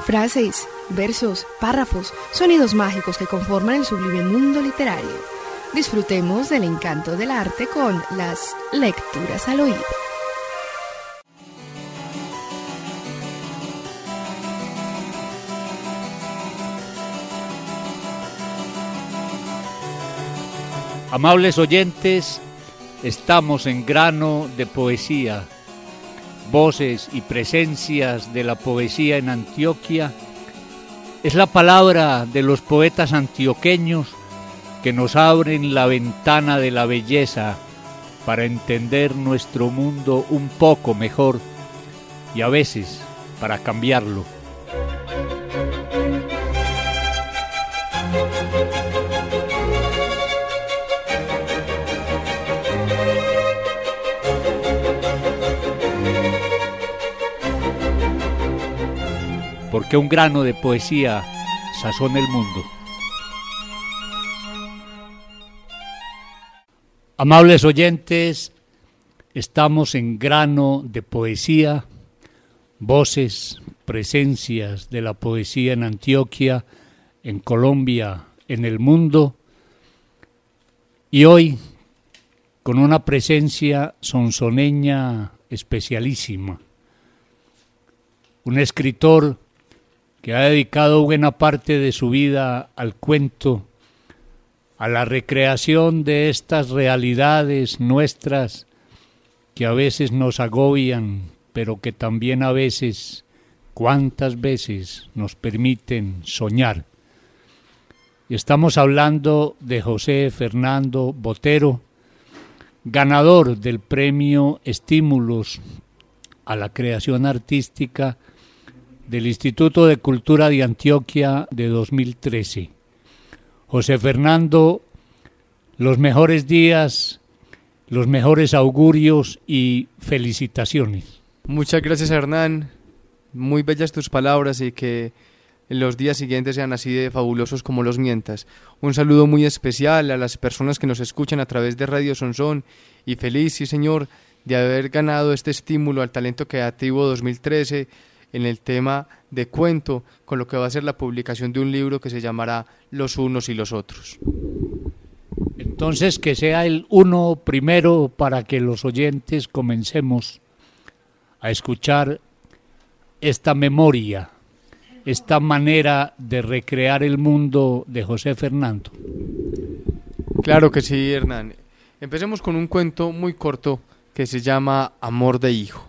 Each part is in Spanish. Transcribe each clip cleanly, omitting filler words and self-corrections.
Frases, versos, párrafos, sonidos mágicos que conforman el sublime mundo literario. Disfrutemos del encanto del arte con las lecturas al oído. Amables oyentes, estamos en Grano de Poesía, voces y presencias de la poesía en Antioquia. Es la palabra de los poetas antioqueños que nos abren la ventana de la belleza para entender nuestro mundo un poco mejor y a veces para cambiarlo. Porque un grano de poesía sazona el mundo. Amables oyentes, estamos en Grano de Poesía, voces, presencias de la poesía en Antioquia, en Colombia, en el mundo, y hoy con una presencia sonsoneña especialísima, un escritor que ha dedicado buena parte de su vida al cuento, a la recreación de estas realidades nuestras que a veces nos agobian, pero que también a veces, cuántas veces, nos permiten soñar. Y estamos hablando de José Fernando Botero, ganador del premio Estímulos a la Creación Artística del Instituto de Cultura de Antioquia de 2013. José Fernando, los mejores días, los mejores augurios y felicitaciones. Muchas gracias, Hernán. Muy bellas tus palabras y que los días siguientes sean así de fabulosos como los mientas. Un saludo muy especial a las personas que nos escuchan a través de Radio Sonsón y feliz, sí señor, de haber ganado este estímulo al talento creativo 2013 en el tema de cuento, con lo que va a ser la publicación de un libro que se llamará Los unos y los otros. Entonces, que sea el uno primero para que los oyentes comencemos a escuchar esta memoria, esta manera de recrear el mundo de José Fernando. Claro que sí, Hernán. Empecemos con un cuento muy corto que se llama Amor de hijo.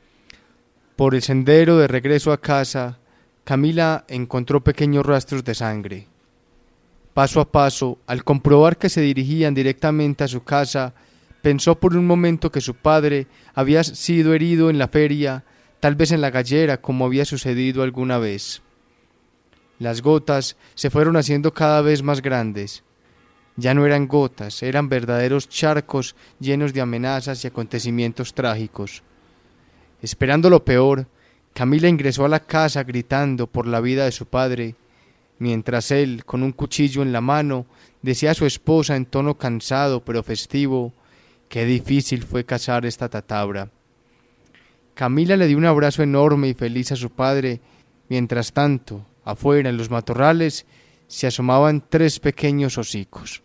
Por el sendero de regreso a casa, Camila encontró pequeños rastros de sangre. Paso a paso, al comprobar que se dirigían directamente a su casa, pensó por un momento que su padre había sido herido en la feria, tal vez en la gallera, como había sucedido alguna vez. Las gotas se fueron haciendo cada vez más grandes. Ya no eran gotas, eran verdaderos charcos llenos de amenazas y acontecimientos trágicos. Esperando lo peor, Camila ingresó a la casa gritando por la vida de su padre, mientras él, con un cuchillo en la mano, decía a su esposa en tono cansado pero festivo: «Qué difícil fue cazar esta tatabra». Camila le dio un abrazo enorme y feliz a su padre. Mientras tanto, afuera en los matorrales se asomaban 3 pequeños hocicos.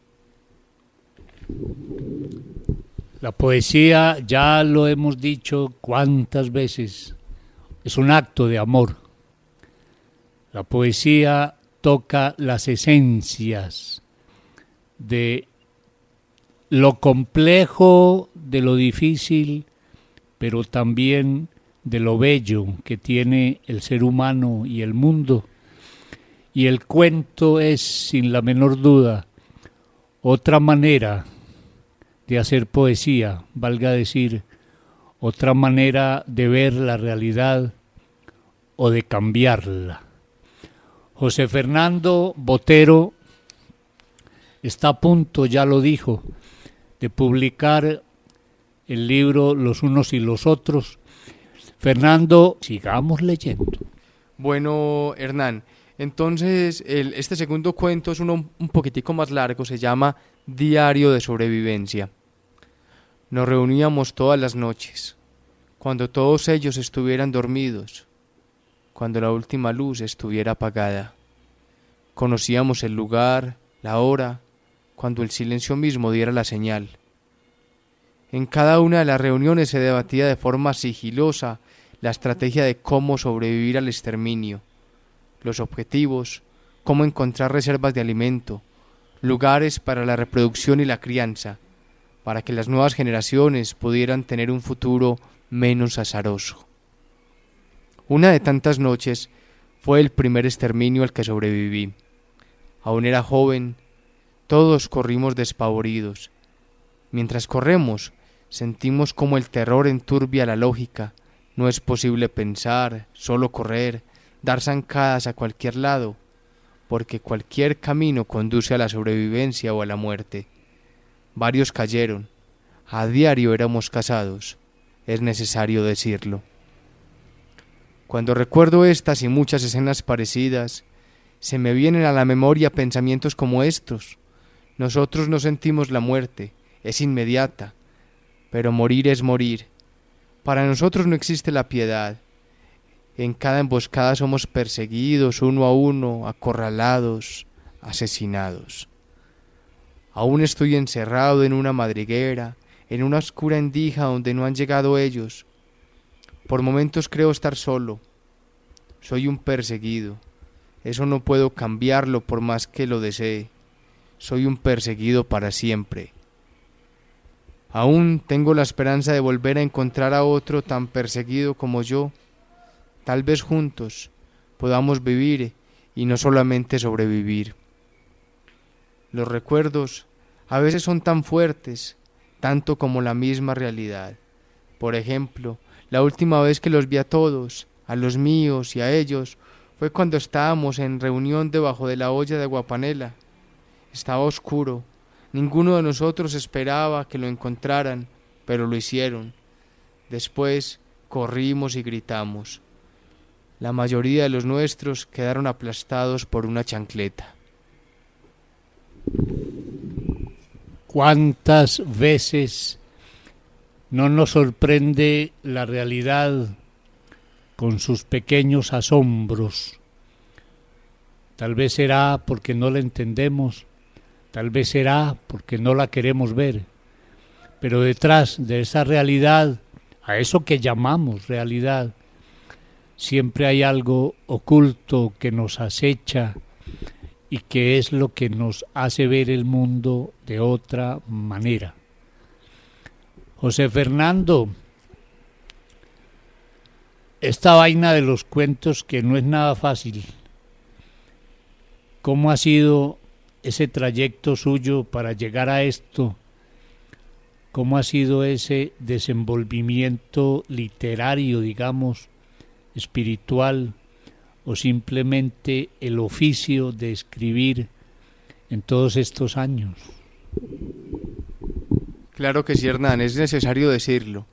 La poesía, ya lo hemos dicho cuántas veces, es un acto de amor. La poesía toca las esencias de lo complejo, de lo difícil, pero también de lo bello que tiene el ser humano y el mundo. Y el cuento es, sin la menor duda, otra manera de hacer poesía, valga decir, otra manera de ver la realidad o de cambiarla. José Fernando Botero está a punto, ya lo dijo, de publicar el libro Los unos y los otros. Fernando, sigamos leyendo. Bueno, Hernán, entonces este segundo cuento es uno un poquitico más largo, se llama Diario de sobrevivencia. Nos reuníamos todas las noches, cuando todos ellos estuvieran dormidos. cuando la última luz estuviera apagada. Conocíamos el lugar, la hora, cuando el silencio mismo diera la señal. En cada una de las reuniones se debatía de forma sigilosa la estrategia de cómo sobrevivir al exterminio, los objetivos, cómo encontrar reservas de alimento, lugares para la reproducción y la crianza, para que las nuevas generaciones pudieran tener un futuro menos azaroso. Una de tantas noches fue el primer exterminio al que sobreviví. Aún era joven, todos corrimos despavoridos. Mientras corremos, sentimos como el terror enturbia la lógica. No es posible pensar, solo correr, dar zancadas a cualquier lado, porque cualquier camino conduce a la sobrevivencia o a la muerte. Varios cayeron. A diario éramos cazados. Es necesario decirlo. Cuando recuerdo estas y muchas escenas parecidas, se me vienen a la memoria pensamientos como estos. Nosotros no sentimos la muerte, es inmediata, pero morir es morir. Para nosotros no existe la piedad. En cada emboscada somos perseguidos uno a uno, acorralados, asesinados. Aún estoy encerrado en una madriguera, en una oscura endija donde no han llegado ellos. Por momentos creo estar solo. Soy un perseguido. Eso no puedo cambiarlo por más que lo desee. Soy un perseguido para siempre. Aún tengo la esperanza de volver a encontrar a otro tan perseguido como yo. Tal vez juntos podamos vivir y no solamente sobrevivir. Los recuerdos a veces son tan fuertes, tanto como la misma realidad. Por ejemplo, la última vez que los vi a todos, a los míos y a ellos, fue cuando estábamos en reunión debajo de la olla de aguapanela. Estaba oscuro. Ninguno de nosotros esperaba que lo encontraran, pero lo hicieron. Después corrimos y gritamos. La mayoría de los nuestros quedaron aplastados por una chancleta. ¿Cuántas veces no nos sorprende la realidad con sus pequeños asombros? Tal vez será porque no la entendemos, tal vez será porque no la queremos ver, pero detrás de esa realidad, a eso que llamamos realidad, siempre hay algo oculto que nos acecha y que es lo que nos hace ver el mundo de otra manera. José Fernando, esta vaina de los cuentos que no es nada fácil, ¿cómo ha sido ese trayecto suyo para llegar a esto? ¿Cómo ha sido ese desenvolvimiento literario, digamos, espiritual, o simplemente el oficio de escribir en todos estos años? Claro que sí, Hernán, es necesario decirlo.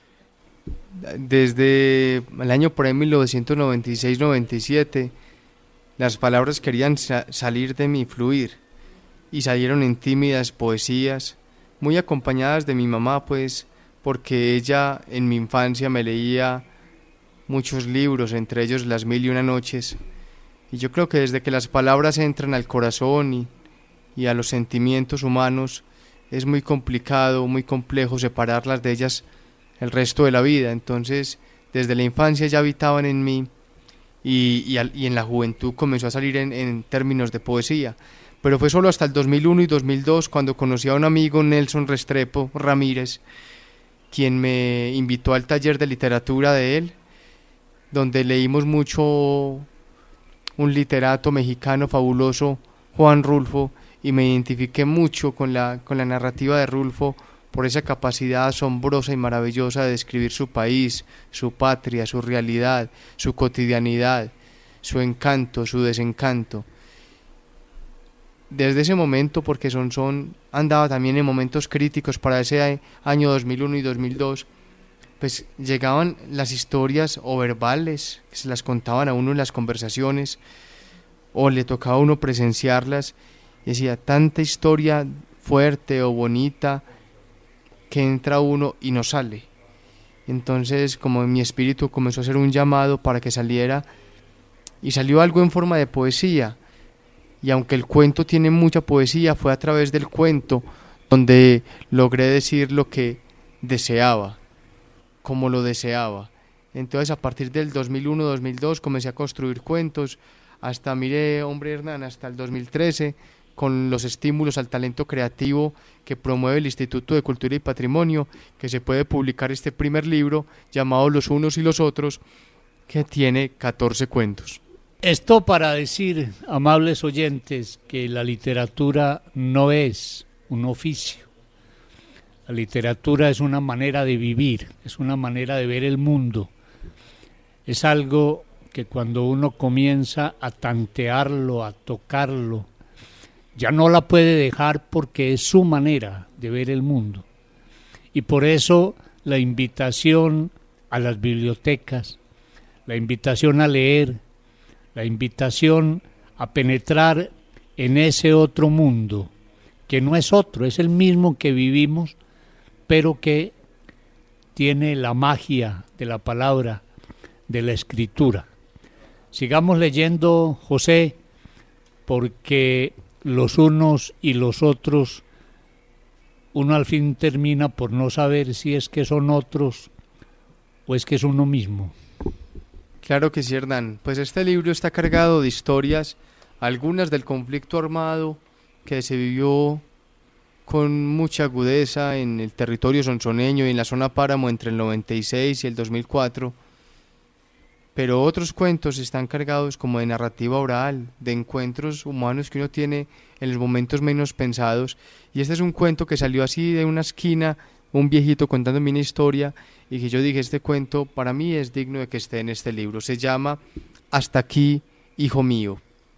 Desde el año por ahí 1996-97, las palabras querían salir de mi fluir y salieron en tímidas poesías, muy acompañadas de mi mamá, pues, porque ella en mi infancia me leía muchos libros, entre ellos Las Mil y Una Noches, y yo creo que desde que las palabras entran al corazón y a los sentimientos humanos, es muy complicado, muy complejo separarlas de ellas el resto de la vida. Entonces, desde la infancia ya habitaban en mí y en la juventud comenzó a salir en términos de poesía. Pero fue solo hasta el 2001 y 2002 cuando conocí a un amigo, Nelson Restrepo Ramírez, quien me invitó al taller de literatura de él, donde leímos mucho un literato mexicano fabuloso, Juan Rulfo, y me identifiqué mucho con la narrativa de Rulfo por esa capacidad asombrosa y maravillosa de describir su país, su patria, su realidad, su cotidianidad, su encanto, su desencanto. Desde ese momento, porque Sonsón andaba también en momentos críticos para ese año 2001 y 2002, pues llegaban las historias o verbales, que se las contaban a uno en las conversaciones, o le tocaba a uno presenciarlas, y decía, tanta historia fuerte o bonita que entra uno y no sale. Entonces, como en mi espíritu comenzó a hacer un llamado para que saliera, y salió algo en forma de poesía. Y aunque el cuento tiene mucha poesía, fue a través del cuento donde logré decir lo que deseaba, como lo deseaba. Entonces a partir del 2001-2002 comencé a construir cuentos, hasta, mire, hombre Hernán, hasta el 2013, con los estímulos al talento creativo que promueve el Instituto de Cultura y Patrimonio, que se puede publicar este primer libro llamado Los Unos y los Otros, que tiene 14 cuentos. Esto para decir, amables oyentes, que la literatura no es un oficio. La literatura es una manera de vivir, es una manera de ver el mundo. Es algo que cuando uno comienza a tantearlo, a tocarlo, ya no la puede dejar porque es su manera de ver el mundo. Y por eso la invitación a las bibliotecas, la invitación a leer, la invitación a penetrar en ese otro mundo, que no es otro, es el mismo que vivimos, pero que tiene la magia de la palabra, de la escritura. Sigamos leyendo, José, porque los unos y los otros, uno al fin termina por no saber si es que son otros o es que es uno mismo. Claro que sí, Hernán. Pues este libro está cargado de historias, algunas del conflicto armado que se vivió con mucha agudeza en el territorio sonsoneño y en la zona Páramo entre el 96 y el 2004, pero otros cuentos están cargados como de narrativa oral, de encuentros humanos que uno tiene en los momentos menos pensados, y este es un cuento que salió así de una esquina, un viejito contándome una historia, y que yo dije, este cuento para mí es digno de que esté en este libro. Se llama Hasta aquí, hijo mío.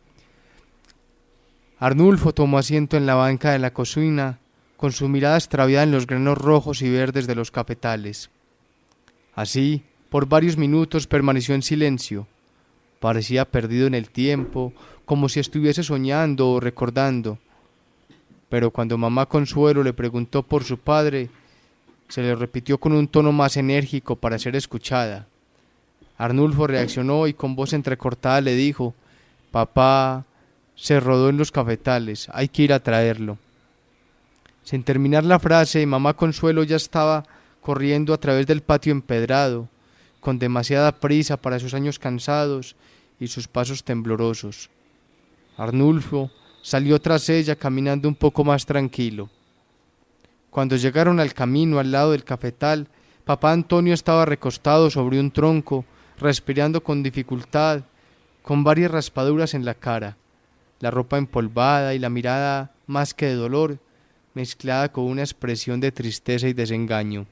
Arnulfo tomó asiento en la banca de la cocina, con su mirada extraviada en los granos rojos y verdes de los cafetales. Así, por varios minutos permaneció en silencio. Parecía perdido en el tiempo, como si estuviese soñando o recordando. Pero cuando mamá Consuelo le preguntó por su padre, se le repitió con un tono más enérgico para ser escuchada. Arnulfo reaccionó y con voz entrecortada le dijo: «Papá se rodó en los cafetales, hay que ir a traerlo». Sin terminar la frase, mamá Consuelo ya estaba corriendo a través del patio empedrado, con demasiada prisa para sus años cansados y sus pasos temblorosos. Arnulfo salió tras ella caminando un poco más tranquilo. Cuando llegaron al camino al lado del cafetal, papá Antonio estaba recostado sobre un tronco, respirando con dificultad, con varias raspaduras en la cara, la ropa empolvada y la mirada más que de dolor, mezclada con una expresión de tristeza y desengaño.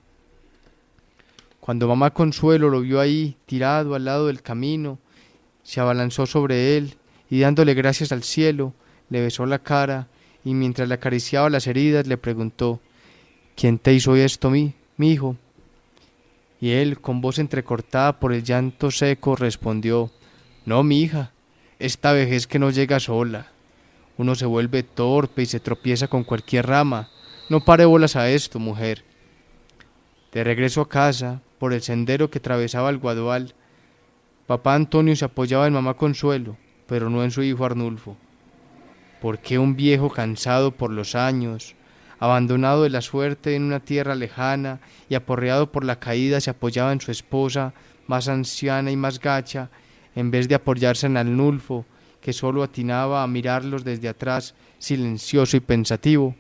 Cuando mamá Consuelo lo vio ahí, tirado al lado del camino, se abalanzó sobre él y dándole gracias al cielo, le besó la cara y mientras le acariciaba las heridas le preguntó: «¿Quién te hizo esto, mi hijo?». Y él, con voz entrecortada por el llanto seco, respondió: «No, mi hija, esta vejez que no llega sola. Uno se vuelve torpe y se tropieza con cualquier rama. No pare bolas a esto, mujer». De regreso a casa, por el sendero que atravesaba el Guadual, papá Antonio se apoyaba en mamá Consuelo, pero no en su hijo Arnulfo. ¿Por qué un viejo cansado por los años, abandonado de la suerte en una tierra lejana y aporreado por la caída, se apoyaba en su esposa, más anciana y más gacha, en vez de apoyarse en Arnulfo, que solo atinaba a mirarlos desde atrás, silencioso y pensativo?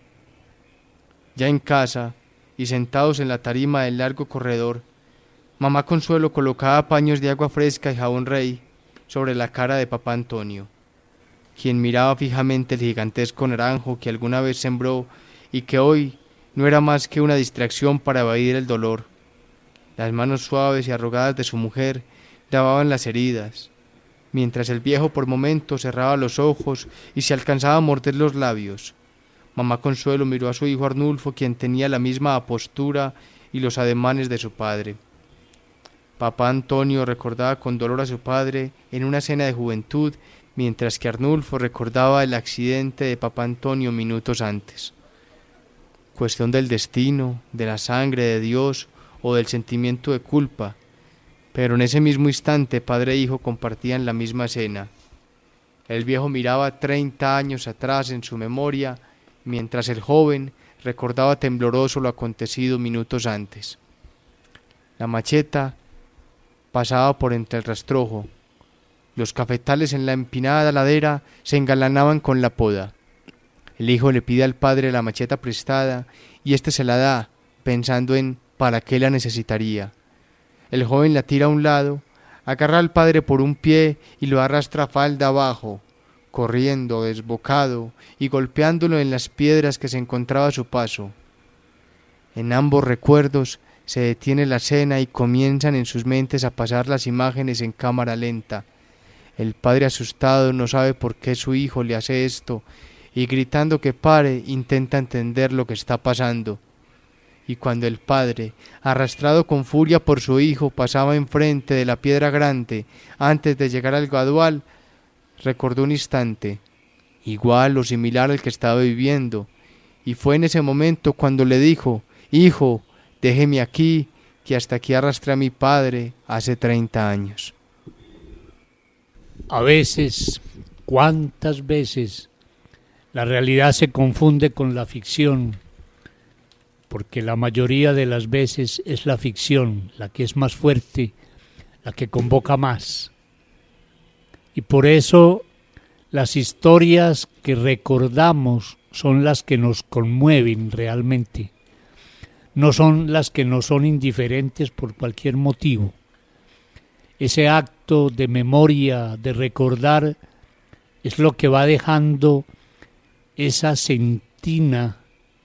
Ya en casa, y sentados en la tarima del largo corredor, mamá Consuelo colocaba paños de agua fresca y jabón rey sobre la cara de papá Antonio, quien miraba fijamente el gigantesco naranjo que alguna vez sembró y que hoy no era más que una distracción para evadir el dolor. Las manos suaves y arrugadas de su mujer lavaban las heridas, mientras el viejo por momentos cerraba los ojos y se alcanzaba a morder los labios. Mamá Consuelo miró a su hijo Arnulfo, quien tenía la misma postura y los ademanes de su padre. Papá Antonio recordaba con dolor a su padre en una cena de juventud, mientras que Arnulfo recordaba el accidente de papá Antonio minutos antes. Cuestión del destino, de la sangre de Dios o del sentimiento de culpa, Pero en ese mismo instante padre e hijo compartían la misma cena. El viejo miraba 30 años atrás en su memoria, mientras el joven recordaba tembloroso lo acontecido minutos antes. La macheta pasaba por entre el rastrojo. Los cafetales en la empinada ladera se engalanaban con la poda. El hijo le pide al padre la macheta prestada y éste se la da, pensando en para qué la necesitaría. El joven la tira a un lado, agarra al padre por un pie y lo arrastra falda abajo, corriendo, desbocado y golpeándolo en las piedras que se encontraba a su paso. En ambos recuerdos se detiene la escena y comienzan en sus mentes a pasar las imágenes en cámara lenta. El padre asustado no sabe por qué su hijo le hace esto y gritando que pare intenta entender lo que está pasando. Y cuando el padre, arrastrado con furia por su hijo, pasaba enfrente de la piedra grande antes de llegar al gadual, recordó un instante, igual o similar al que estaba viviendo, y fue en ese momento cuando le dijo: «Hijo, déjeme aquí, que hasta aquí arrastré a mi padre hace 30 años». A veces, ¿cuántas veces la realidad se confunde con la ficción? Porque la mayoría de las veces es la ficción la que es más fuerte, la que convoca más. Y por eso las historias que recordamos son las que nos conmueven realmente. No son las que nos son indiferentes por cualquier motivo. Ese acto de memoria, de recordar, es lo que va dejando esa sentina,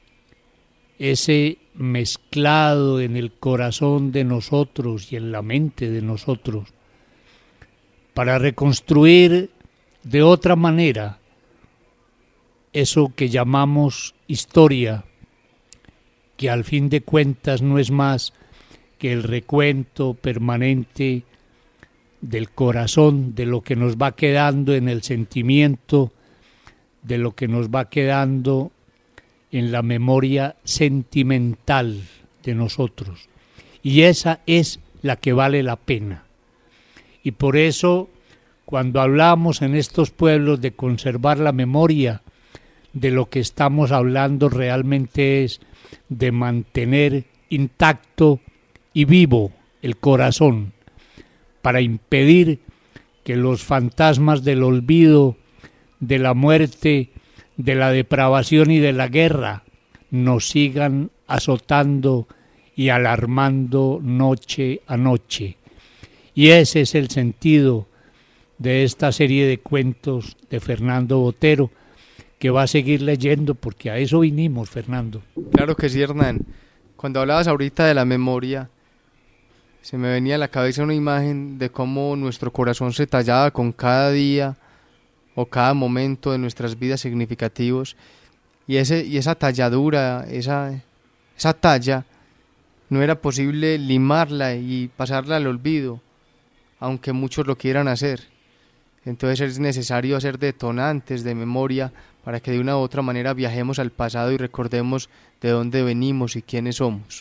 ese mezclado en el corazón de nosotros y en la mente de nosotros, para reconstruir de otra manera eso que llamamos historia, que al fin de cuentas no es más que el recuento permanente del corazón, de lo que nos va quedando en el sentimiento, de lo que nos va quedando en la memoria sentimental de nosotros. Y esa es la que vale la pena. Y por eso, cuando hablamos en estos pueblos de conservar la memoria, de lo que estamos hablando realmente es de mantener intacto y vivo el corazón, para impedir que los fantasmas del olvido, de la muerte, de la depravación y de la guerra nos sigan azotando y alarmando noche a noche. Y ese es el sentido de esta serie de cuentos de Fernando Botero, que va a seguir leyendo, porque a eso vinimos, Fernando. Claro que sí, Hernán. Cuando hablabas ahorita de la memoria, se me venía a la cabeza una imagen de cómo nuestro corazón se tallaba con cada día o cada momento de nuestras vidas significativos, y esa talladura, esa talla, no era posible limarla y pasarla al olvido, aunque muchos lo quieran hacer. Entonces es necesario hacer detonantes de memoria para que de una u otra manera viajemos al pasado y recordemos de dónde venimos y quiénes somos.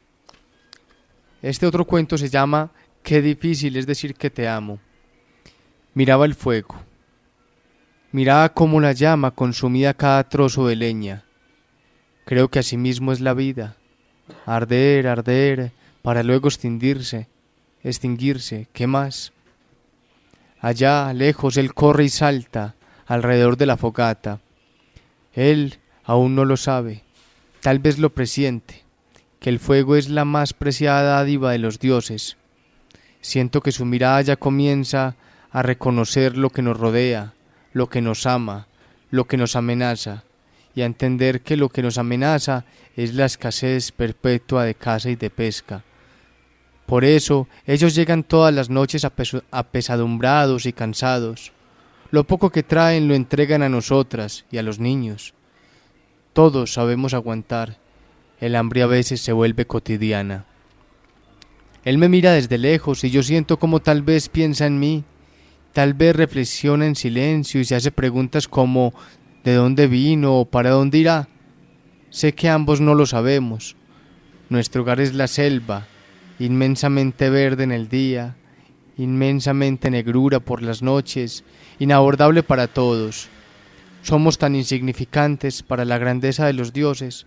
Este otro cuento se llama «Qué difícil es decir que te amo». Miraba el fuego. Miraba cómo la llama consumía cada trozo de leña. Creo que así mismo es la vida. Arder, arder, para luego extinguirse. ¿Qué más? Allá, lejos, él corre y salta alrededor de la fogata. Él aún no lo sabe, tal vez lo presiente, que el fuego es la más preciada dádiva de los dioses. Siento que su mirada ya comienza a reconocer lo que nos rodea, lo que nos ama, lo que nos amenaza, y a entender que lo que nos amenaza es la escasez perpetua de caza y de pesca. Por eso ellos llegan todas las noches apesadumbrados y cansados. Lo poco que traen lo entregan a nosotras y a los niños. Todos sabemos aguantar. El hambre a veces se vuelve cotidiana. Él me mira desde lejos y yo siento como tal vez piensa en mí. Tal vez reflexiona en silencio y se hace preguntas como ¿de dónde vino o para dónde irá? Sé que ambos no lo sabemos. Nuestro hogar es la selva inmensamente verde en el día, inmensamente negrura por las noches, inabordable para todos. Somos tan insignificantes para la grandeza de los dioses.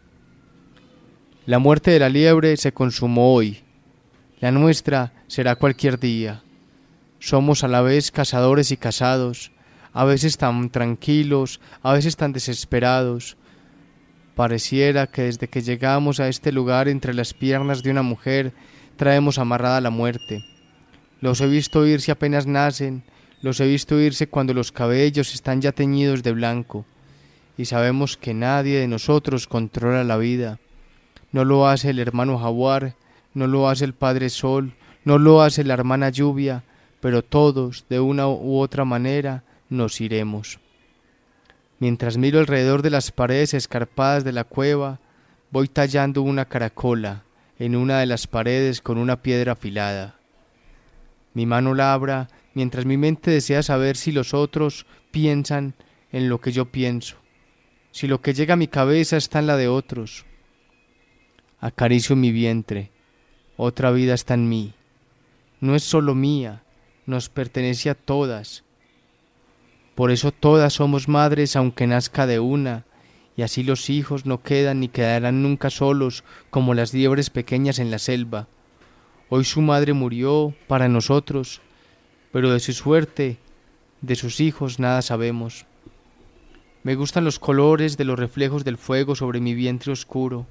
La muerte de la liebre se consumó hoy, la nuestra será cualquier día. Somos a la vez cazadores y cazados, a veces tan tranquilos, a veces tan desesperados. Pareciera que desde que llegamos a este lugar entre las piernas de una mujer traemos amarrada la muerte. Los he visto irse apenas nacen, los he visto irse cuando los cabellos están ya teñidos de blanco, y sabemos que nadie de nosotros controla la vida. No lo hace el hermano jaguar, no lo hace el padre sol, no lo hace la hermana lluvia, pero todos, de una u otra manera, nos iremos. Mientras miro alrededor de las paredes escarpadas de la cueva, voy tallando una caracola en una de las paredes con una piedra afilada. Mi mano labra mientras mi mente desea saber si los otros piensan en lo que yo pienso, si lo que llega a mi cabeza está en la de otros. Acaricio mi vientre, otra vida está en mí. No es solo mía, nos pertenece a todas. Por eso todas somos madres aunque nazca de una, y así los hijos no quedan ni quedarán nunca solos como las liebres pequeñas en la selva. Hoy su madre murió para nosotros, pero de su suerte, de sus hijos nada sabemos. Me gustan los colores de los reflejos del fuego sobre mi vientre oscuro.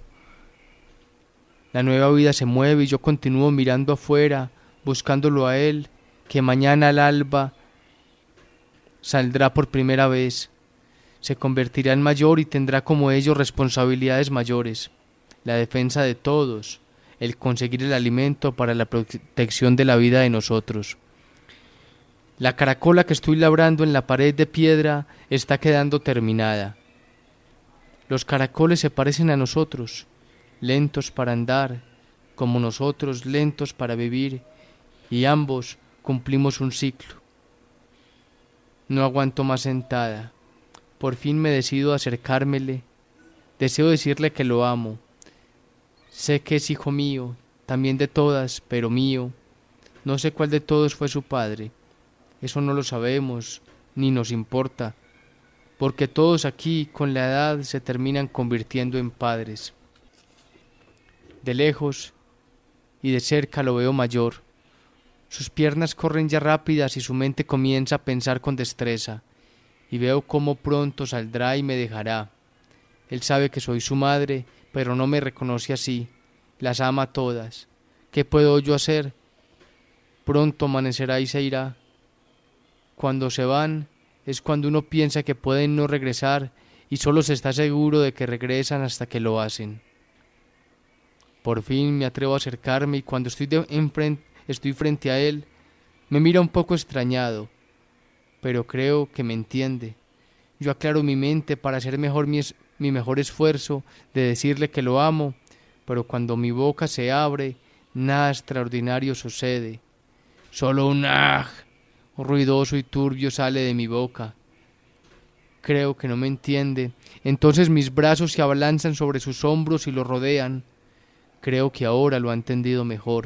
La nueva vida se mueve y yo continúo mirando afuera, buscándolo a él, que mañana al alba saldrá por primera vez, se convertirá en mayor y tendrá como ellos responsabilidades mayores, la defensa de todos, el conseguir el alimento para la protección de la vida de nosotros. La caracola que estoy labrando en la pared de piedra está quedando terminada. Los caracoles se parecen a nosotros, lentos para andar, como nosotros lentos para vivir, y ambos cumplimos un ciclo. No aguanto más sentada. Por fin me decido a acercármele. Deseo decirle que lo amo. Sé que es hijo mío, también de todas, pero mío. No sé cuál de todos fue su padre. Eso no lo sabemos, ni nos importa, porque todos aquí con la edad se terminan convirtiendo en padres. De lejos y de cerca lo veo mayor. Sus piernas corren ya rápidas y su mente comienza a pensar con destreza, y veo cómo pronto saldrá y me dejará. Él sabe que soy su madre, pero no me reconoce así. Las ama a todas. ¿Qué puedo yo hacer? Pronto amanecerá y se irá. Cuando se van es cuando uno piensa que pueden no regresar y solo se está seguro de que regresan hasta que lo hacen. Por fin me atrevo a acercarme y cuando estoy frente a él, me mira un poco extrañado, pero creo que me entiende. Yo aclaro mi mente para hacer mi mejor esfuerzo de decirle que lo amo, pero cuando mi boca se abre, nada extraordinario sucede. Solo un "aj" ruidoso y turbio sale de mi boca. Creo que no me entiende. Entonces mis brazos se abalanzan sobre sus hombros y lo rodean. Creo que ahora lo ha entendido mejor.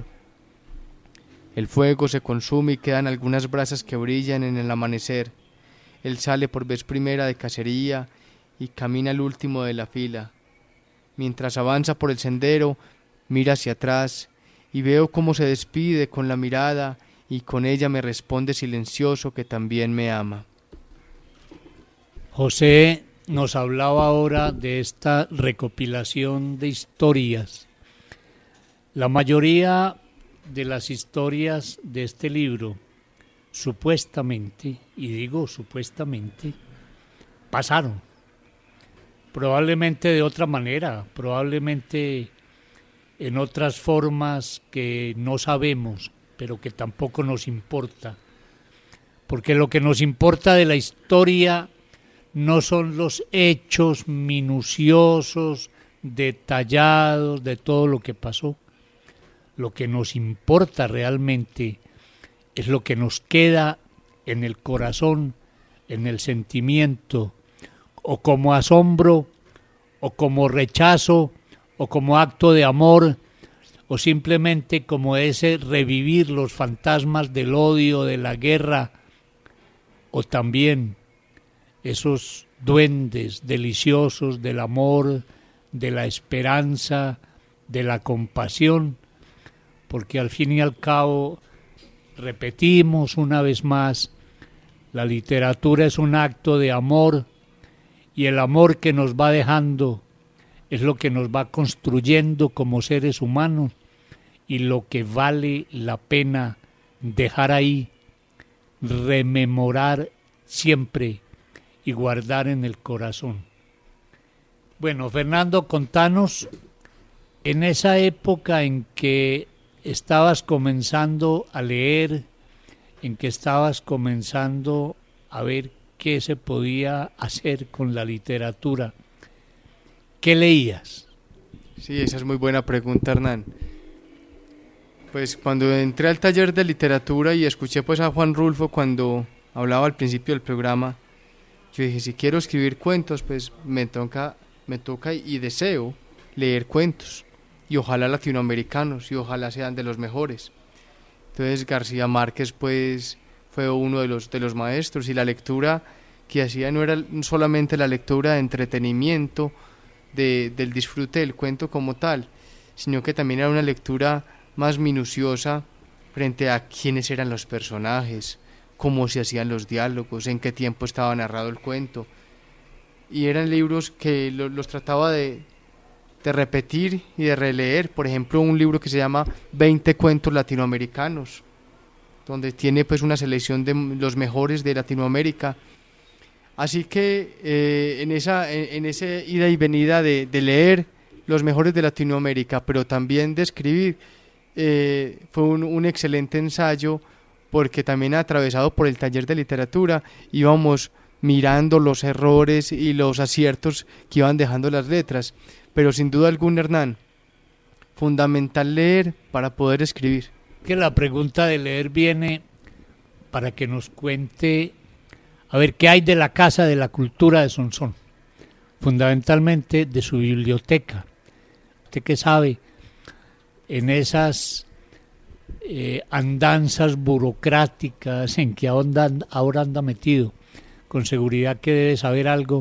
El fuego se consume y quedan algunas brasas que brillan en el amanecer. Él sale por vez primera de cacería y camina al último de la fila. Mientras avanza por el sendero, mira hacia atrás y veo cómo se despide con la mirada y con ella me responde silencioso que también me ama. José nos hablaba ahora de esta recopilación de historias. La mayoría de las historias de este libro, supuestamente, y digo supuestamente, pasaron. Probablemente de otra manera, probablemente en otras formas que no sabemos, pero que tampoco nos importa. Porque lo que nos importa de la historia no son los hechos minuciosos, detallados de todo lo que pasó. Lo que nos importa realmente es lo que nos queda en el corazón, en el sentimiento, o como asombro, o como rechazo, o como acto de amor, o simplemente como ese revivir los fantasmas del odio, de la guerra, o también esos duendes deliciosos del amor, de la esperanza, de la compasión, porque al fin y al cabo, repetimos una vez más, la literatura es un acto de amor, y el amor que nos va dejando es lo que nos va construyendo como seres humanos y lo que vale la pena dejar ahí, rememorar siempre y guardar en el corazón. Bueno, Fernando, contanos, en esa época en que estabas comenzando a leer, en que estabas comenzando a ver qué se podía hacer con la literatura, ¿qué leías? Sí, esa es muy buena pregunta, Hernán. Pues cuando entré al taller de literatura y escuché pues a Juan Rulfo cuando hablaba al principio del programa, yo dije, si quiero escribir cuentos, pues me toca y deseo leer cuentos, y ojalá latinoamericanos, y ojalá sean de los mejores. Entonces García Márquez pues fue uno de los maestros, y la lectura que hacía no era solamente la lectura de entretenimiento, del disfrute del cuento como tal, sino que también era una lectura más minuciosa frente a quiénes eran los personajes, cómo se hacían los diálogos, en qué tiempo estaba narrado el cuento. Y eran libros que los trataba de repetir y de releer. Por ejemplo, un libro que se llama 20 cuentos latinoamericanos, donde tiene pues una selección de los mejores de Latinoamérica. Así que en ese ida y venida de leer los mejores de Latinoamérica, pero también de escribir, fue un excelente ensayo, porque también atravesado por el taller de literatura íbamos mirando los errores y los aciertos que iban dejando las letras. Pero sin duda alguna, Hernán, fundamental leer para poder escribir. Que la pregunta de leer viene para que nos cuente, a ver, qué hay de la Casa de la Cultura de Sonsón, fundamentalmente de su biblioteca. ¿Usted qué sabe en esas andanzas burocráticas en que ahora anda metido? Con seguridad que debe saber algo.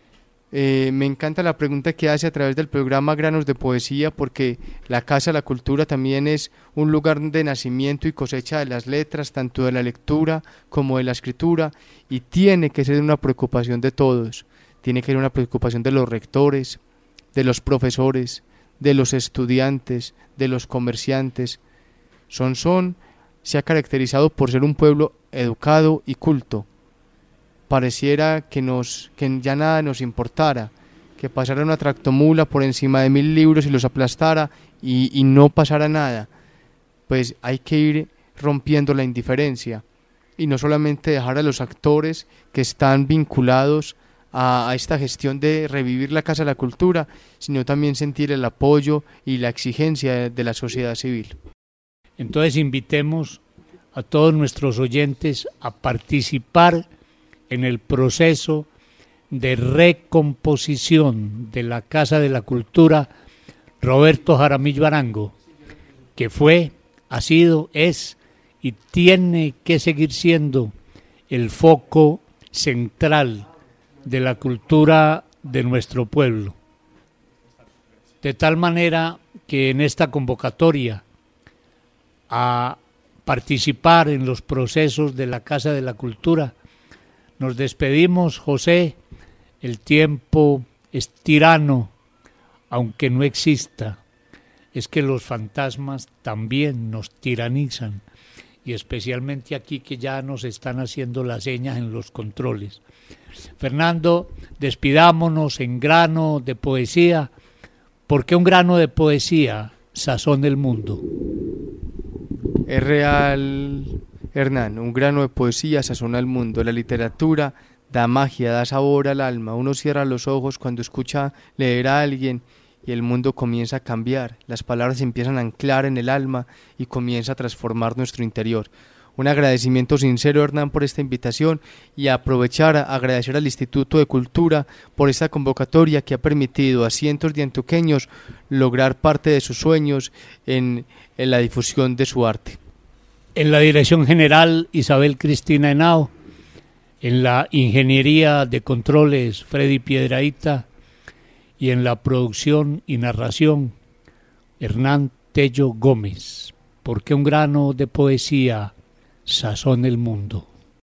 Me encanta la pregunta que hace a través del programa Granos de Poesía, porque la Casa de la Cultura también es un lugar de nacimiento y cosecha de las letras, tanto de la lectura como de la escritura, y tiene que ser una preocupación de todos. Tiene que ser una preocupación de los rectores, de los profesores, de los estudiantes, de los comerciantes. Sonsón se ha caracterizado por ser un pueblo educado y culto. Pareciera que ya nada nos importara, que pasara una tractomula por encima de 1000 libros y los aplastara y no pasara nada. Pues hay que ir rompiendo la indiferencia, y no solamente dejar a los actores que están vinculados a esta gestión de revivir la Casa de la Cultura, sino también sentir el apoyo y la exigencia de la sociedad civil. Entonces invitemos a todos nuestros oyentes a participar en el proceso de recomposición de la Casa de la Cultura Roberto Jaramillo Arango, que fue, ha sido, es y tiene que seguir siendo el foco central de la cultura de nuestro pueblo. De tal manera que en esta convocatoria a participar en los procesos de la Casa de la Cultura, nos despedimos, José. El tiempo es tirano, aunque no exista. Es que los fantasmas también nos tiranizan, y especialmente aquí que ya nos están haciendo las señas en los controles. Fernando, despidámonos en grano de poesía, porque un grano de poesía sazona el mundo. Es real, Hernán, un grano de poesía sazona el mundo. La literatura da magia, da sabor al alma. Uno cierra los ojos cuando escucha leer a alguien y el mundo comienza a cambiar. Las palabras empiezan a anclar en el alma y comienza a transformar nuestro interior. Un agradecimiento sincero, Hernán, por esta invitación y aprovechar a agradecer al Instituto de Cultura por esta convocatoria que ha permitido a cientos de antioqueños lograr parte de sus sueños en la difusión de su arte. En la dirección general, Isabel Cristina Henao. En la ingeniería de controles, Freddy Piedrahita. Y en la producción y narración, Hernán Tello Gómez. Porque un grano de poesía sazona el mundo.